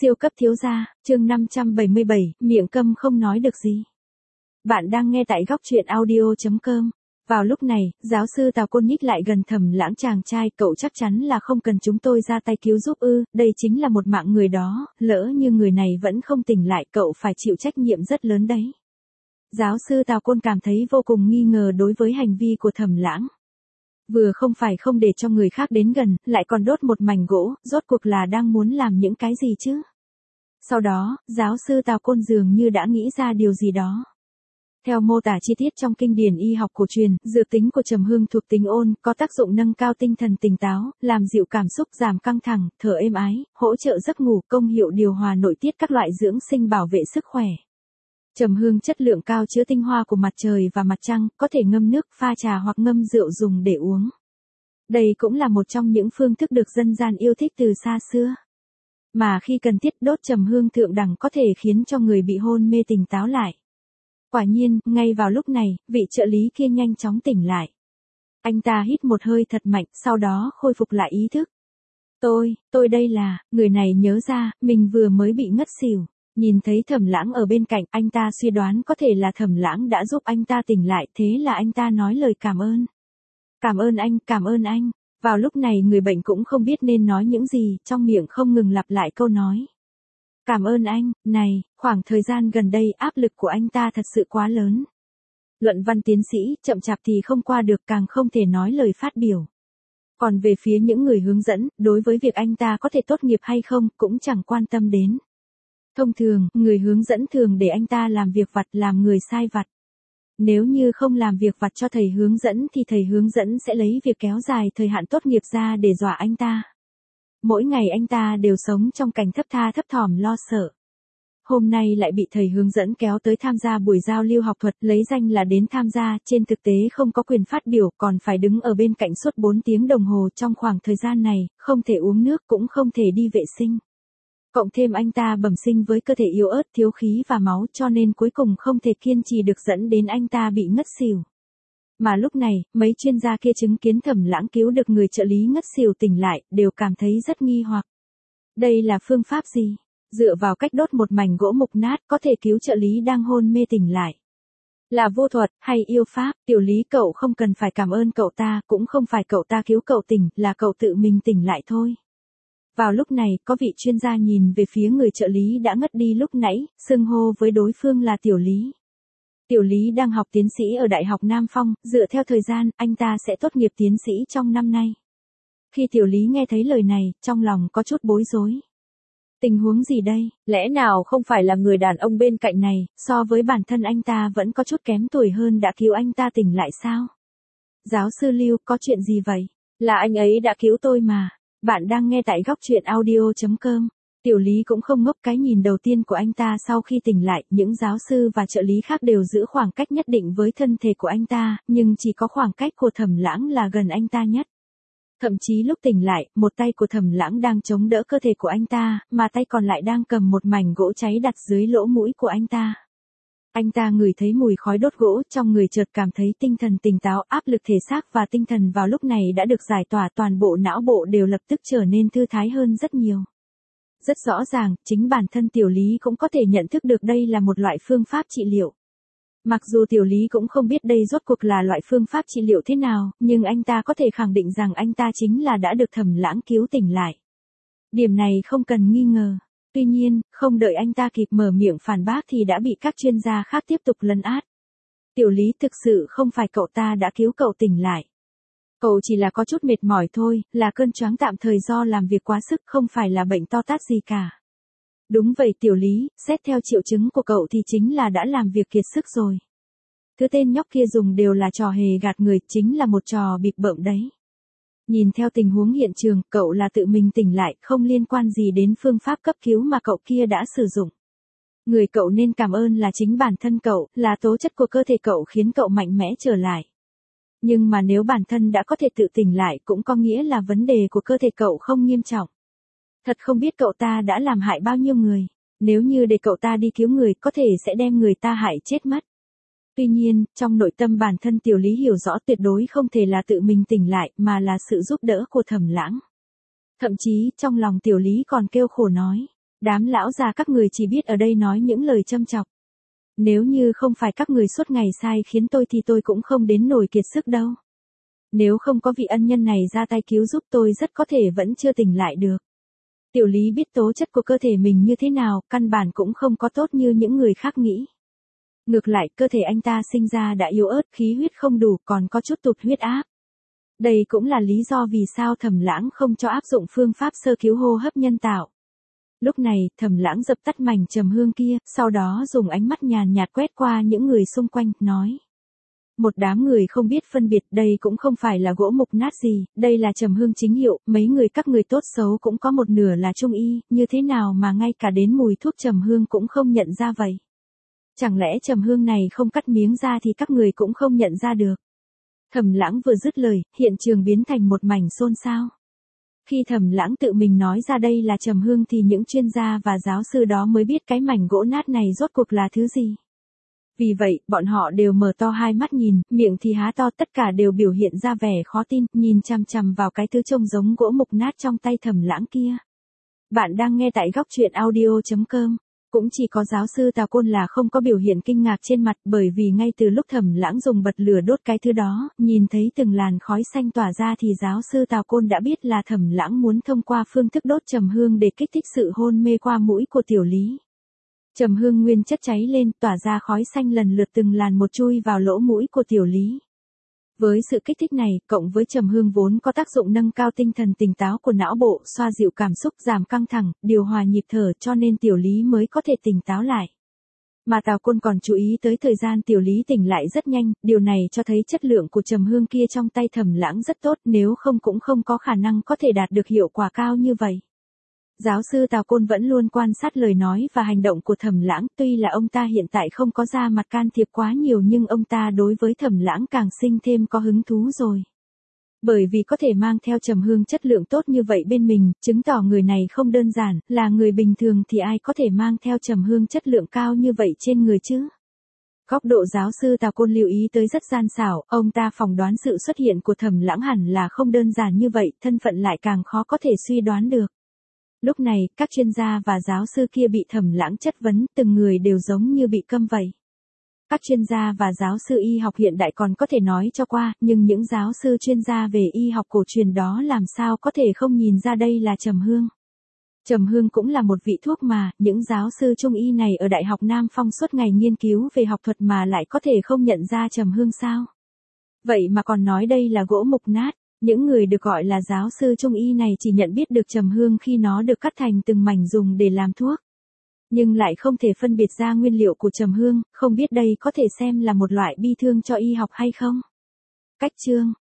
Siêu cấp thiếu gia, chương 577, miệng câm không nói được gì. Bạn đang nghe tại góc truyện audio.com. Vào lúc này, giáo sư Tào Côn nhích lại gần Thẩm Lãng chàng trai, cậu chắc chắn là không cần chúng tôi ra tay cứu giúp ư, đây chính là một mạng người đó, lỡ như người này vẫn không tỉnh lại cậu phải chịu trách nhiệm rất lớn đấy. Giáo sư Tào Côn cảm thấy vô cùng nghi ngờ đối với hành vi của Thẩm Lãng. Vừa không phải không để cho người khác đến gần, lại còn đốt một mảnh gỗ, rốt cuộc là đang muốn làm những cái gì chứ? Sau đó, giáo sư Tào Côn dường như đã nghĩ ra điều gì đó. Theo mô tả chi tiết trong kinh điển y học cổ truyền, dược tính của trầm hương thuộc tính ôn, có tác dụng nâng cao tinh thần tỉnh táo, làm dịu cảm xúc, giảm căng thẳng, thở êm ái, hỗ trợ giấc ngủ, công hiệu điều hòa nội tiết các loại dưỡng sinh bảo vệ sức khỏe. Trầm hương chất lượng cao chứa tinh hoa của mặt trời và mặt trăng, có thể ngâm nước, pha trà hoặc ngâm rượu dùng để uống. Đây cũng là một trong những phương thức được dân gian yêu thích từ xa xưa. Mà khi cần thiết đốt trầm hương thượng đẳng có thể khiến cho người bị hôn mê tỉnh táo lại. Quả nhiên, ngay vào lúc này, vị trợ lý kia nhanh chóng tỉnh lại. Anh ta hít một hơi thật mạnh, sau đó khôi phục lại ý thức. Tôi đây là, người này nhớ ra, mình vừa mới bị ngất xỉu. Nhìn thấy Thẩm Lãng ở bên cạnh, anh ta suy đoán có thể là Thẩm Lãng đã giúp anh ta tỉnh lại, thế là anh ta nói lời cảm ơn. Cảm ơn anh. Vào lúc này người bệnh cũng không biết nên nói những gì, trong miệng không ngừng lặp lại câu nói. Cảm ơn anh, này, khoảng thời gian gần đây áp lực của anh ta thật sự quá lớn. Luận văn tiến sĩ, chậm chạp thì không qua được, càng không thể nói lời phát biểu. Còn về phía những người hướng dẫn, đối với việc anh ta có thể tốt nghiệp hay không, cũng chẳng quan tâm đến. Thông thường, người hướng dẫn thường để anh ta làm việc vặt, làm người sai vặt. Nếu như không làm việc vặt cho thầy hướng dẫn thì thầy hướng dẫn sẽ lấy việc kéo dài thời hạn tốt nghiệp ra để dọa anh ta. Mỗi ngày anh ta đều sống trong cảnh thấp thỏm lo sợ. Hôm nay lại bị thầy hướng dẫn kéo tới tham gia buổi giao lưu học thuật, lấy danh là đến tham gia, trên thực tế không có quyền phát biểu, còn phải đứng ở bên cạnh suốt 4 tiếng đồng hồ. Trong khoảng thời gian này, không thể uống nước cũng không thể đi vệ sinh. Cộng thêm anh ta bẩm sinh với cơ thể yếu ớt, thiếu khí và máu, cho nên cuối cùng không thể kiên trì được, dẫn đến anh ta bị ngất xỉu. Mà lúc này, mấy chuyên gia kia chứng kiến Thẩm Lãng cứu được người trợ lý ngất xỉu tỉnh lại, đều cảm thấy rất nghi hoặc. Đây là phương pháp gì? Dựa vào cách đốt một mảnh gỗ mục nát có thể cứu trợ lý đang hôn mê tỉnh lại. Là vô thuật, hay yêu pháp? Tiểu Lý, cậu không cần phải cảm ơn cậu ta, cũng không phải cậu ta cứu cậu tỉnh, là cậu tự mình tỉnh lại thôi. Vào lúc này, có vị chuyên gia nhìn về phía người trợ lý đã ngất đi lúc nãy, xưng hô với đối phương là Tiểu Lý. Tiểu Lý đang học tiến sĩ ở Đại học Nam Phong, dựa theo thời gian, anh ta sẽ tốt nghiệp tiến sĩ trong năm nay. Khi Tiểu Lý nghe thấy lời này, trong lòng có chút bối rối. Tình huống gì đây? Lẽ nào không phải là người đàn ông bên cạnh này, so với bản thân anh ta vẫn có chút kém tuổi hơn đã cứu anh ta tỉnh lại sao? Giáo sư Lưu, có chuyện gì vậy? Là anh ấy đã cứu tôi mà. Bạn đang nghe tại góc truyện audio.com. Tiểu Lý cũng không ngốc, cái nhìn đầu tiên của anh ta sau khi tỉnh lại, những giáo sư và trợ lý khác đều giữ khoảng cách nhất định với thân thể của anh ta, nhưng chỉ có khoảng cách của Thẩm Lãng là gần anh ta nhất. Thậm chí lúc tỉnh lại, một tay của Thẩm Lãng đang chống đỡ cơ thể của anh ta, mà tay còn lại đang cầm một mảnh gỗ cháy đặt dưới lỗ mũi của anh ta. Anh ta ngửi thấy mùi khói đốt gỗ, trong người chợt cảm thấy tinh thần tỉnh táo, áp lực thể xác và tinh thần vào lúc này đã được giải tỏa, toàn bộ não bộ đều lập tức trở nên thư thái hơn rất nhiều. Rất rõ ràng, chính bản thân Tiểu Lý cũng có thể nhận thức được đây là một loại phương pháp trị liệu. Mặc dù Tiểu Lý cũng không biết đây rốt cuộc là loại phương pháp trị liệu thế nào, nhưng anh ta có thể khẳng định rằng anh ta chính là đã được Thẩm Lãng cứu tỉnh lại. Điểm này không cần nghi ngờ. Tuy nhiên, không đợi anh ta kịp mở miệng phản bác thì đã bị các chuyên gia khác tiếp tục lấn át. Tiểu Lý, thực sự không phải cậu ta đã cứu cậu tỉnh lại. Cậu chỉ là có chút mệt mỏi thôi, là cơn choáng tạm thời do làm việc quá sức, không phải là bệnh to tát gì cả. Đúng vậy Tiểu Lý, xét theo triệu chứng của cậu thì chính là đã làm việc kiệt sức rồi. Thứ tên nhóc kia dùng đều là trò hề gạt người, chính là một trò bịp bợm đấy. Nhìn theo tình huống hiện trường, cậu là tự mình tỉnh lại, không liên quan gì đến phương pháp cấp cứu mà cậu kia đã sử dụng. Người cậu nên cảm ơn là chính bản thân cậu, là tố chất của cơ thể cậu khiến cậu mạnh mẽ trở lại. Nhưng mà nếu bản thân đã có thể tự tỉnh lại cũng có nghĩa là vấn đề của cơ thể cậu không nghiêm trọng. Thật không biết cậu ta đã làm hại bao nhiêu người, nếu như để cậu ta đi cứu người có thể sẽ đem người ta hại chết mất. Tuy nhiên, trong nội tâm bản thân Tiểu Lý hiểu rõ tuyệt đối không thể là tự mình tỉnh lại mà là sự giúp đỡ của Thẩm Lãng. Thậm chí, trong lòng Tiểu Lý còn kêu khổ nói, Đám lão già các người chỉ biết ở đây nói những lời châm chọc. Nếu như không phải các người suốt ngày sai khiến tôi thì tôi cũng không đến nổi kiệt sức đâu. Nếu không có vị ân nhân này ra tay cứu giúp tôi rất có thể vẫn chưa tỉnh lại được. Tiểu Lý biết tố chất của cơ thể mình như thế nào, căn bản cũng không có tốt như những người khác nghĩ. Ngược lại, cơ thể anh ta sinh ra đã yếu ớt, khí huyết không đủ, còn có chút tụt huyết áp. Đây cũng là lý do vì sao Thẩm Lãng không cho áp dụng phương pháp sơ cứu hô hấp nhân tạo. Lúc này, Thẩm Lãng dập tắt mảnh trầm hương kia, sau đó dùng ánh mắt nhàn nhạt quét qua những người xung quanh, nói. Một đám người không biết phân biệt, đây cũng không phải là gỗ mục nát gì, đây là trầm hương chính hiệu, mấy người các người tốt xấu cũng có một nửa là trung y, như thế nào mà ngay cả đến mùi thuốc trầm hương cũng không nhận ra vậy? Chẳng lẽ trầm hương này không cắt miếng ra thì các người cũng không nhận ra được? Thẩm Lãng vừa dứt lời, hiện trường biến thành một mảnh xôn xao. Khi Thẩm Lãng tự mình nói ra đây là trầm hương thì những chuyên gia và giáo sư đó mới biết cái mảnh gỗ nát này rốt cuộc là thứ gì. Vì vậy, bọn họ đều mở to hai mắt nhìn, miệng thì há to, tất cả đều biểu hiện ra vẻ khó tin, nhìn chằm chằm vào cái thứ trông giống gỗ mục nát trong tay Thẩm Lãng kia. Bạn đang nghe tại góc truyện audio.com. Cũng chỉ có giáo sư Tào Côn là không có biểu hiện kinh ngạc trên mặt, bởi vì ngay từ lúc Thẩm Lãng dùng bật lửa đốt cái thứ đó, nhìn thấy từng làn khói xanh tỏa ra thì giáo sư Tào Côn đã biết là Thẩm Lãng muốn thông qua phương thức đốt trầm hương để kích thích sự hôn mê qua mũi của Tiểu Lý. Trầm hương nguyên chất cháy lên, tỏa ra khói xanh lần lượt từng làn một chui vào lỗ mũi của Tiểu Lý. Với sự kích thích này, cộng với trầm hương vốn có tác dụng nâng cao tinh thần tỉnh táo của não bộ, xoa dịu cảm xúc, giảm căng thẳng, điều hòa nhịp thở, cho nên Tiểu Lý mới có thể tỉnh táo lại. Mà Tào Côn còn chú ý tới thời gian Tiểu Lý tỉnh lại rất nhanh, điều này cho thấy chất lượng của trầm hương kia trong tay Thẩm Lãng rất tốt, nếu không cũng không có khả năng có thể đạt được hiệu quả cao như vậy. Giáo sư Tào Côn vẫn luôn quan sát lời nói và hành động của Thẩm Lãng, tuy là ông ta hiện tại không có ra mặt can thiệp quá nhiều nhưng ông ta đối với Thẩm Lãng càng sinh thêm có hứng thú rồi. Bởi vì có thể mang theo trầm hương chất lượng tốt như vậy bên mình, chứng tỏ người này không đơn giản, là người bình thường thì ai có thể mang theo trầm hương chất lượng cao như vậy trên người chứ? Góc độ giáo sư Tào Côn lưu ý tới rất gian xảo, ông ta phỏng đoán sự xuất hiện của Thẩm Lãng hẳn là không đơn giản như vậy, thân phận lại càng khó có thể suy đoán được. Lúc này, các chuyên gia và giáo sư kia bị Thẩm Lãng chất vấn, từng người đều giống như bị câm vậy. Các chuyên gia và giáo sư y học hiện đại còn có thể nói cho qua, nhưng những giáo sư chuyên gia về y học cổ truyền đó làm sao có thể không nhìn ra đây là trầm hương. Trầm hương cũng là một vị thuốc mà, những giáo sư trung y này ở Đại học Nam Phong suốt ngày nghiên cứu về học thuật mà lại có thể không nhận ra trầm hương sao? Vậy mà còn nói đây là gỗ mục nát. Những người được gọi là giáo sư trung y này chỉ nhận biết được trầm hương khi nó được cắt thành từng mảnh dùng để làm thuốc. Nhưng lại không thể phân biệt ra nguyên liệu của trầm hương, không biết đây có thể xem là một loại bi thương cho y học hay không? Cách chương